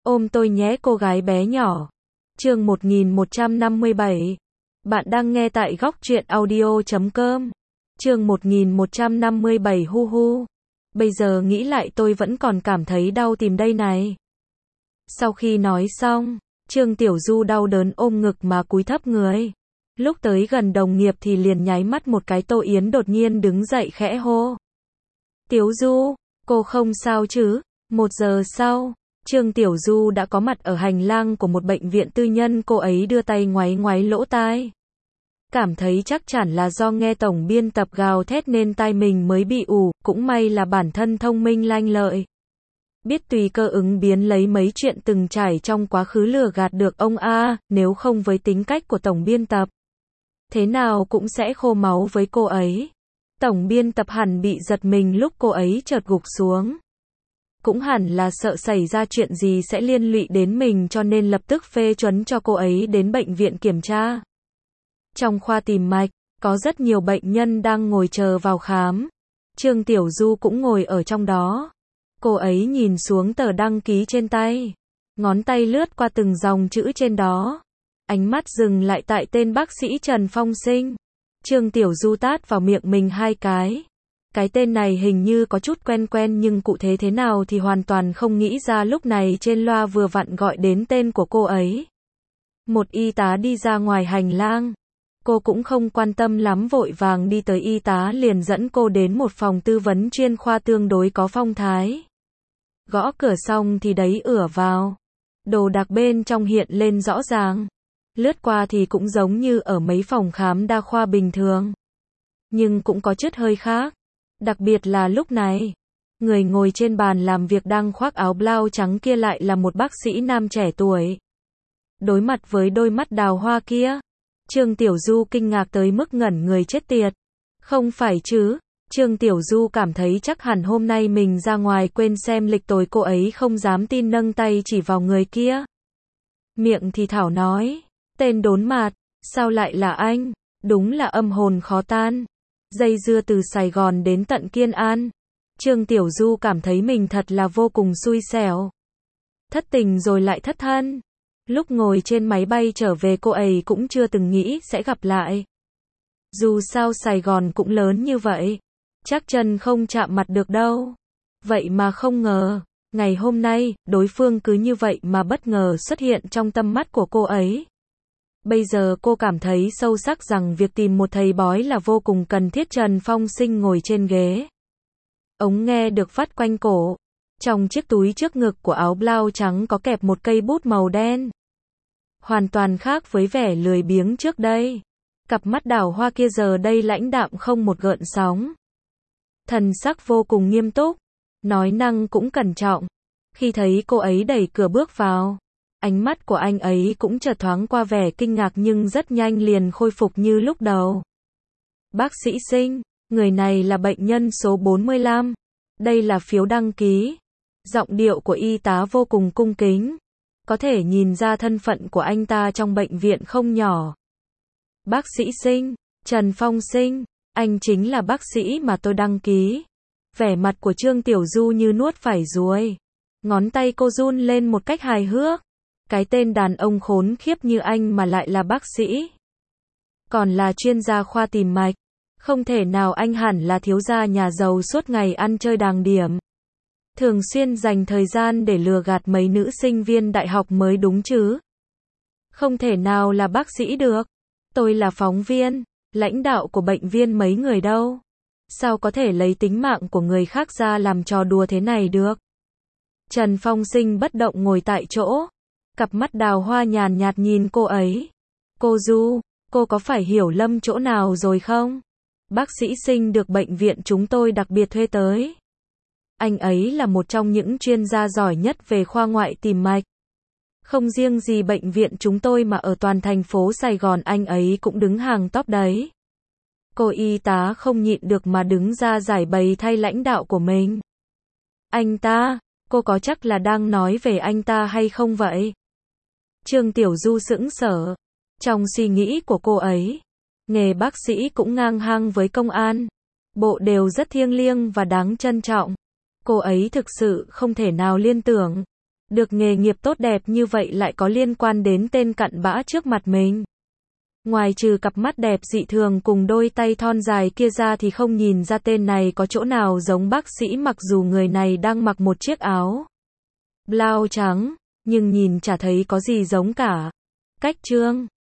Ôm tôi nhé cô gái bé nhỏ. Chương 1157. Bạn đang nghe tại góc truyện audio.com. Chương 1157 hu hu. Bây giờ nghĩ lại tôi vẫn còn cảm thấy đau tìm đây này. Sau khi nói xong, Trương Tiểu Du đau đớn ôm ngực mà cúi thấp người. Lúc tới gần đồng nghiệp thì liền nháy mắt một cái. Tô Yến đột nhiên đứng dậy khẽ hô. Tiểu Du, cô không sao chứ? 1 giờ sau, Trương Tiểu Du đã có mặt ở hành lang của một bệnh viện tư nhân. Cô ấy đưa tay ngoáy ngoáy lỗ tai. Cảm thấy chắc chắn là do nghe tổng biên tập gào thét nên tai mình mới bị ù, cũng may là bản thân thông minh lanh lợi. Biết tùy cơ ứng biến lấy mấy chuyện từng trải trong quá khứ lừa gạt được ông A, nếu không với tính cách của tổng biên tập. Thế nào cũng sẽ khô máu với cô ấy. Tổng biên tập hẳn bị giật mình lúc cô ấy chợt gục xuống. Cũng hẳn là sợ xảy ra chuyện gì sẽ liên lụy đến mình cho nên lập tức phê chuẩn cho cô ấy đến bệnh viện kiểm tra. Trong khoa tìm mạch, có rất nhiều bệnh nhân đang ngồi chờ vào khám. Trương Tiểu Du cũng ngồi ở trong đó. Cô ấy nhìn xuống tờ đăng ký trên tay. Ngón tay lướt qua từng dòng chữ trên đó. Ánh mắt dừng lại tại tên bác sĩ Trần Phong Sinh. Trương Tiểu Du tát vào miệng mình 2 cái. Cái tên này hình như có chút quen quen nhưng cụ thể thế nào thì hoàn toàn không nghĩ ra. Lúc này trên loa vừa vặn gọi đến tên của cô ấy. Một y tá đi ra ngoài hành lang. Cô cũng không quan tâm lắm, vội vàng đi tới. Y tá liền dẫn cô đến một phòng tư vấn chuyên khoa tương đối có phong thái. Gõ cửa xong thì đấy ửa vào. Đồ đạc bên trong hiện lên rõ ràng. Lướt qua thì cũng giống như ở mấy phòng khám đa khoa bình thường. Nhưng cũng có chút hơi khác. Đặc biệt là lúc này, người ngồi trên bàn làm việc đang khoác áo blau trắng kia lại là một bác sĩ nam trẻ tuổi. Đối mặt với đôi mắt đào hoa kia, Trương Tiểu Du kinh ngạc tới mức ngẩn người. Chết tiệt. Không phải chứ? Trương Tiểu Du cảm thấy chắc hẳn hôm nay mình ra ngoài quên xem lịch tồi. Cô ấy không dám tin, nâng tay chỉ vào người kia. Miệng thì thảo nói. Tên đốn mạt, sao lại là anh? Đúng là âm hồn khó tan. Dây dưa từ Sài Gòn đến tận Kiên An. Trương Tiểu Du cảm thấy mình thật là vô cùng xui xẻo. Thất tình rồi lại thất thân. Lúc ngồi trên máy bay trở về cô ấy cũng chưa từng nghĩ sẽ gặp lại. Dù sao Sài Gòn cũng lớn như vậy. Chắc chân không chạm mặt được đâu. Vậy mà không ngờ, ngày hôm nay, đối phương cứ như vậy mà bất ngờ xuất hiện trong tâm mắt của cô ấy. Bây giờ cô cảm thấy sâu sắc rằng việc tìm một thầy bói là vô cùng cần thiết. Trần Phong Sinh ngồi trên ghế. Ống nghe được vắt quanh cổ. Trong chiếc túi trước ngực của áo blau trắng có kẹp một cây bút màu đen. Hoàn toàn khác với vẻ lười biếng trước đây. Cặp mắt đào hoa kia giờ đây lãnh đạm không một gợn sóng. Thần sắc vô cùng nghiêm túc. Nói năng cũng cẩn trọng. Khi thấy cô ấy đẩy cửa bước vào, ánh mắt của anh ấy cũng chợt thoáng qua vẻ kinh ngạc nhưng rất nhanh liền khôi phục như lúc đầu. Bác sĩ Sinh, người này là bệnh nhân số 45. Đây là phiếu đăng ký. Giọng điệu của y tá vô cùng cung kính. Có thể nhìn ra thân phận của anh ta trong bệnh viện không nhỏ. Bác sĩ Sinh, Trần Phong Sinh, anh chính là bác sĩ mà tôi đăng ký. Vẻ mặt của Trương Tiểu Du như nuốt phải ruồi. Ngón tay cô run lên một cách hài hước. Cái tên đàn ông khốn khiếp như anh mà lại là bác sĩ. Còn là chuyên gia khoa tìm mạch. Không thể nào, anh hẳn là thiếu gia nhà giàu suốt ngày ăn chơi đàng điểm. Thường xuyên dành thời gian để lừa gạt mấy nữ sinh viên đại học mới đúng chứ. Không thể nào là bác sĩ được. Tôi là phóng viên, lãnh đạo của bệnh viện mấy người đâu. Sao có thể lấy tính mạng của người khác ra làm trò đùa thế này được? Trần Phong Sinh bất động ngồi tại chỗ. Cặp mắt đào hoa nhàn nhạt nhìn cô ấy. Cô Du, cô có phải hiểu lầm chỗ nào rồi không? Bác sĩ Sinh được bệnh viện chúng tôi đặc biệt thuê tới. Anh ấy là một trong những chuyên gia giỏi nhất về khoa ngoại tìm mạch. Không riêng gì bệnh viện chúng tôi mà ở toàn thành phố Sài Gòn anh ấy cũng đứng hàng top đấy. Cô y tá không nhịn được mà đứng ra giải bày thay lãnh đạo của mình. Anh ta, cô có chắc là đang nói về anh ta hay không vậy? Trương Tiểu Du sững sờ. Trong suy nghĩ của cô ấy, nghề bác sĩ cũng ngang hàng với công an. Bộ đều rất thiêng liêng và đáng trân trọng. Cô ấy thực sự không thể nào liên tưởng. Được nghề nghiệp tốt đẹp như vậy lại có liên quan đến tên cặn bã trước mặt mình. Ngoài trừ cặp mắt đẹp dị thường cùng đôi tay thon dài kia ra thì không nhìn ra tên này có chỗ nào giống bác sĩ, mặc dù người này đang mặc một chiếc áo blau trắng, nhưng nhìn chả thấy có gì giống cả. Cách chương